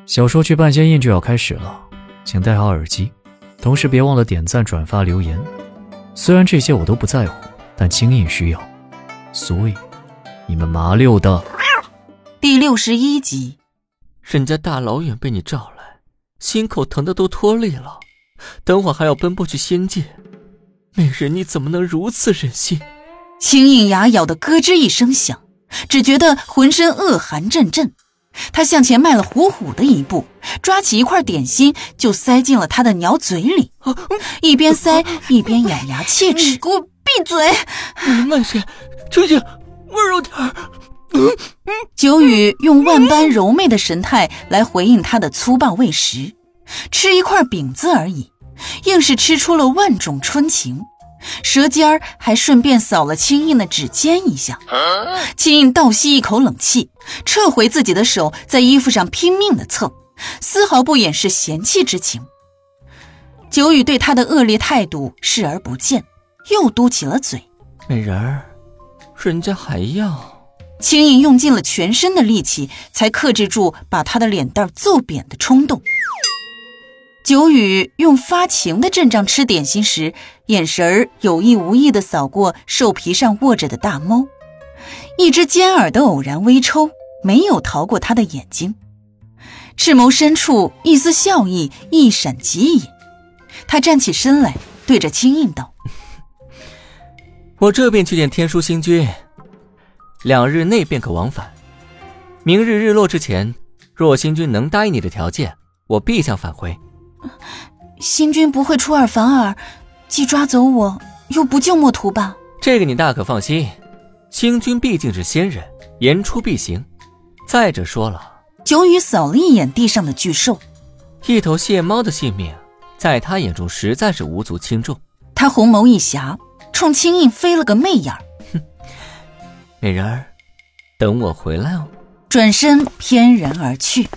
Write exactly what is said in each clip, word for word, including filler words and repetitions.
小说剧半仙印就要开始了，请戴好耳机，同时别忘了点赞、转发、留言。虽然这些我都不在乎，但清印需要，所以你们麻溜的。 第六十一集， 人家大老远被你找来，心口疼得都脱力了，等会还要奔波去仙界，美人你怎么能如此忍心？ 清印牙咬得咯吱一声响，只觉得浑身恶寒阵阵。他向前迈了虎虎的一步，抓起一块点心就塞进了他的鸟嘴里，一边塞一边咬牙切齿。 你给我闭嘴！ 你慢些，秋姐，温柔点儿。 九宇用万般柔媚的神态来回应他的粗暴喂食，吃一块饼子而已，硬是吃出了万种春情，舌尖儿还顺便扫了清印的指尖一下。清印倒吸一口冷气，撤回自己的手，在衣服上拼命地蹭，丝毫不掩饰嫌弃之情。九宇对他的恶劣态度视而不见，又嘟起了嘴。 美人儿，人家还要。 清印用尽了全身的力气，才克制住把他的脸蛋揍扁的冲动。九宇用发情的阵仗吃点心时，眼神儿有意无意地扫过兽皮上卧着的大猫，一只尖耳的偶然微抽，没有逃过他的眼睛。赤眸深处一丝笑意一闪即隐，他站起身来，对着清印道： 我这便去见天书星君，两日内便可往返。明日日落之前，若星君能答应你的条件，我必将返回。 星君不会出尔反尔，既抓走我又不救墨图吧？ 这个你大可放心，星君毕竟是仙人，言出必行。再者说了， 九宇扫了一眼地上的巨兽， 一头蟹猫的性命在他眼中实在是无足轻重。 他红眸一狭，冲清印飞了个媚眼。 哼，美人儿，等我回来哦。 转身翩然而去。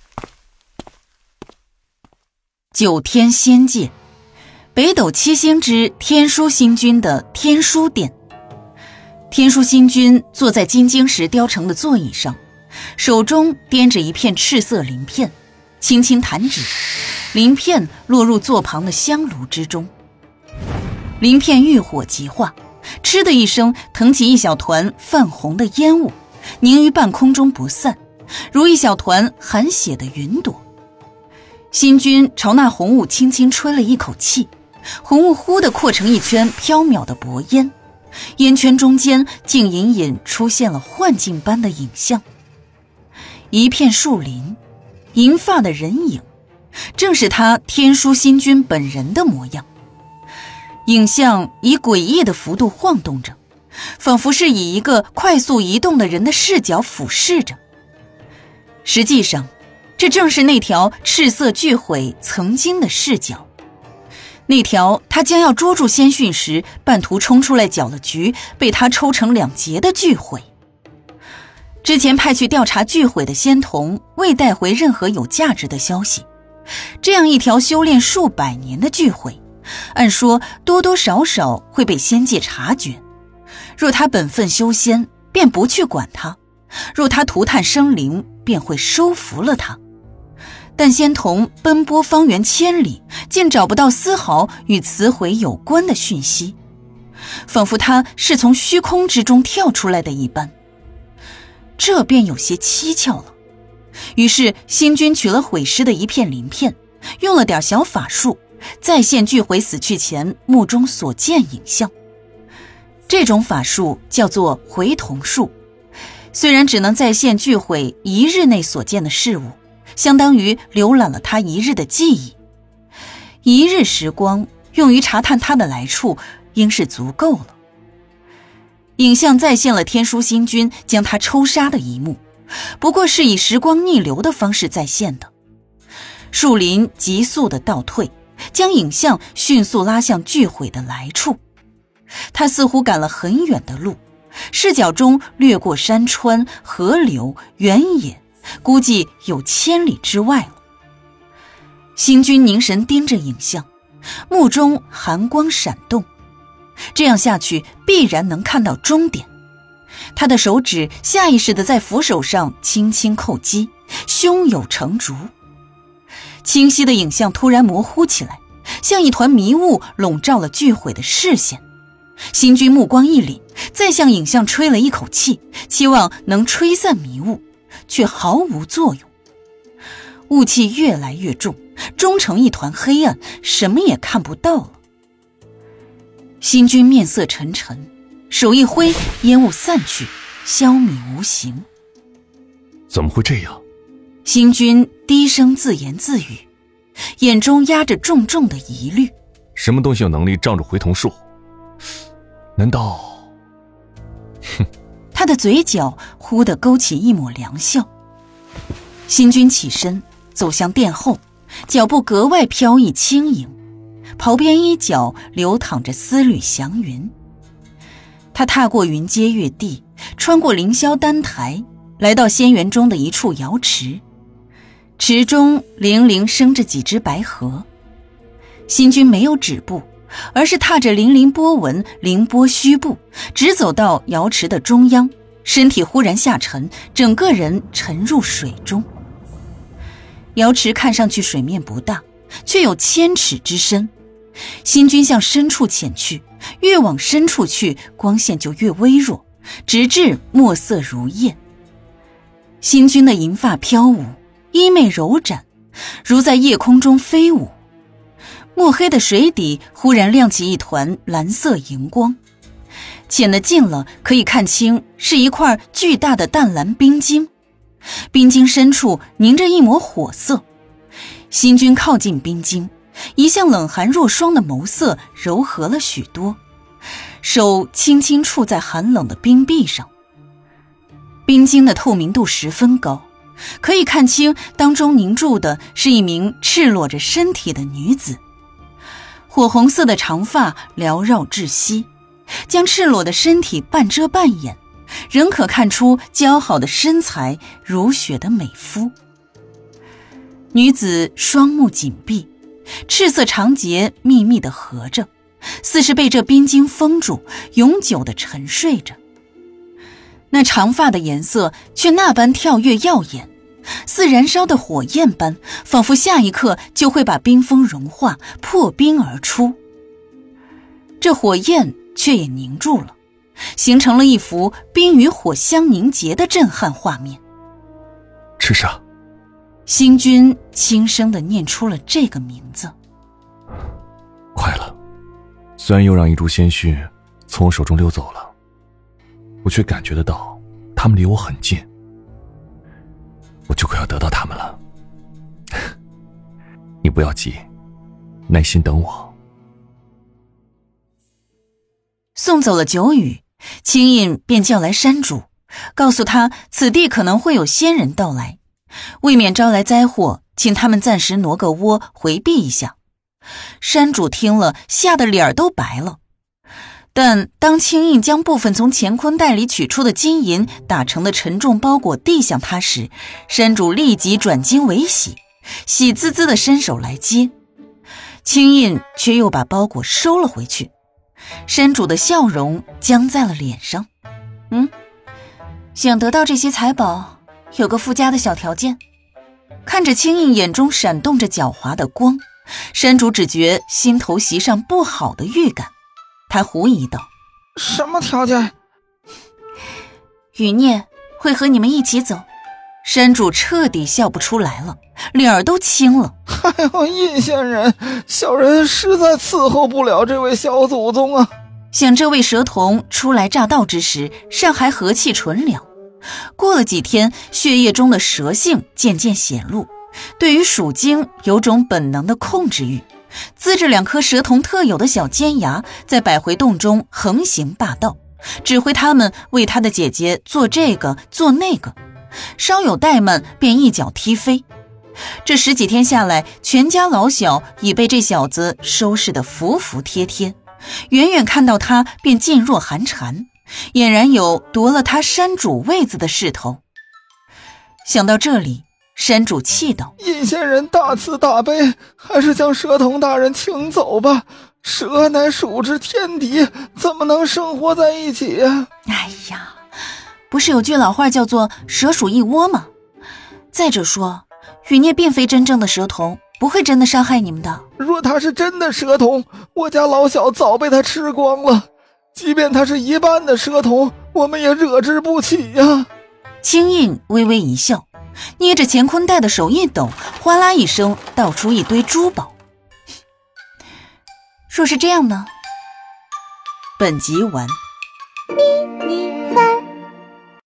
九天仙界，北斗七星之天书星君的天书殿。天书星君坐在金晶石雕成的座椅上，手中掂着一片赤色鳞片，轻轻弹指，鳞片落入座旁的香炉之中。鳞片遇火即化，嗤的一声腾起一小团泛红的烟雾，凝于半空中不散，如一小团含血的云朵。星君朝那红雾轻轻吹了一口气，红雾忽地扩成一圈飘渺的薄烟，烟圈中间竟隐隐出现了幻境般的影像。一片树林，银发的人影，正是他天书星君本人的模样。影像以诡异的幅度晃动着，仿佛是以一个快速移动的人的视角俯视着。实际上，这正是那条赤色巨毁曾经的视角，那条他将要捉住仙讯时半途冲出来搅了局，被他抽成两截的巨毁。之前派去调查巨毁的仙童未带回任何有价值的消息，这样一条修炼数百年的巨毁，按说多多少少会被仙界察觉。若他本分修仙，便不去管他；若他涂炭生灵，便会收服了他。但仙童奔波方圆千里，竟找不到丝毫与此毁有关的讯息，仿佛他是从虚空之中跳出来的一般。这便有些蹊跷了。于是星君取了毁尸的一片鳞片，用了点小法术，再现巨毁死去前目中所见影像。这种法术叫做回瞳术，虽然只能再现巨毁一日内所见的事物，相当于浏览了他一日的记忆。一日时光用于查探他的来处，应是足够了。影像再现了天书星君将他抽杀的一幕，不过是以时光逆流的方式再现的。树林急速的倒退，将影像迅速拉向巨毁的来处。他似乎赶了很远的路，视角中掠过山川、河流、原野，估计有千里之外了。星君凝神盯着影像，目中寒光闪动，这样下去必然能看到终点。他的手指下意识地在扶手上轻轻叩击，胸有成竹。 清晰的影像突然模糊起来，像一团迷雾笼罩了巨毁的视线。星君目光一凛，再向影像吹了一口气，期望能吹散迷雾，却毫无作用。雾气越来越重，终成一团黑暗，什么也看不到了。星君面色沉沉，手一挥，烟雾散去，消弭无形。 怎么会这样？ 星君低声自言自语，眼中压着重重的疑虑。 什么东西有能力障住回瞳术？难道……哼！ 他的嘴角忽地勾起一抹凉笑。星君起身走向殿后，脚步格外飘逸轻盈，袍边衣角流淌着丝缕祥云。他踏过云阶月地，穿过凌霄丹台，来到仙园中的一处瑶池，池中泠泠生着几只白荷。星君没有止步，而是踏着粼粼波纹，凌波虚步，直走到瑶池的中央，身体忽然下沉，整个人沉入水中。瑶池看上去水面不大，却有千尺之深。星君向深处潜去，越往深处去，光线就越微弱，直至墨色如焰。星君的银发飘舞，衣袂柔展，如在夜空中飞舞。墨黑的水底忽然亮起一团蓝色荧光，浅得近了可以看清是一块巨大的淡蓝冰晶，冰晶深处凝着一抹火色。星君靠近冰晶，一向冷寒若霜的眸色柔和了许多，手轻轻触在寒冷的冰壁上。冰晶的透明度十分高，可以看清当中凝住的是一名赤裸着身体的女子。火红色的长发缭绕至膝，将赤裸的身体半遮半掩，仍可看出姣好的身材，如雪的美肤。女子双目紧闭，赤色长睫密密地合着，似是被这冰晶封住，永久地沉睡着。那长发的颜色却那般跳跃耀眼，似燃烧的火焰般，仿佛下一刻就会把冰封融化，破冰而出。这火焰却也凝住了，形成了一幅冰与火相凝结的震撼画面。 赤煞。 星君轻声地念出了这个名字。 快了，虽然又让一株鲜血从我手中溜走了，我却感觉得到他们离我很近，我就快要得到他们了。你不要急，耐心等我。 送走了九羽，青印便叫来山主，告诉他此地可能会有仙人到来，为免招来灾祸，请他们暂时挪个窝回避一下。山主听了，吓得脸都白了。但当青印将部分从乾坤袋里取出的金银打成的沉重包裹递向他时，山主立即转惊为喜，喜滋滋地伸手来接。青印却又把包裹收了回去，山主的笑容僵在了脸上。嗯，想得到这些财宝，有个附加的小条件。看着青印眼中闪动着狡猾的光，山主只觉心头袭上不好的预感。他狐疑道： 什么条件？ 余孽会和你们一起走。山主彻底笑不出来了，脸儿都青了。 哎呦，印仙人，小人实在伺候不了这位小祖宗啊！ 想这位蛇童初来乍到之时，尚还和气纯良，过了几天，血液中的蛇性渐渐显露，对于属精有种本能的控制欲，呲着两颗蛇童特有的小尖牙，在百回洞中横行霸道，指挥他们为他的姐姐做这个做那个，稍有怠慢便一脚踢飞。这十几天下来，全家老小已被这小子收拾得服服帖帖，远远看到他便噤若寒蝉，俨然有夺了他山主位子的势头。想到这里，山主气道： 印仙人大慈大悲，还是将蛇童大人请走吧，蛇乃鼠之天敌，怎么能生活在一起啊？ 哎呀，不是有句老话叫做蛇鼠一窝吗？再者说，余孽并非真正的蛇童， 不会真的伤害你们的。 若他是真的蛇童，我家老小早被他吃光了。即便他是一半的蛇童，我们也惹之不起呀。 青印微微一笑，捏着乾坤袋的手一抖，哗啦一声倒出一堆珠宝。若是这样呢？本集完。 咪咪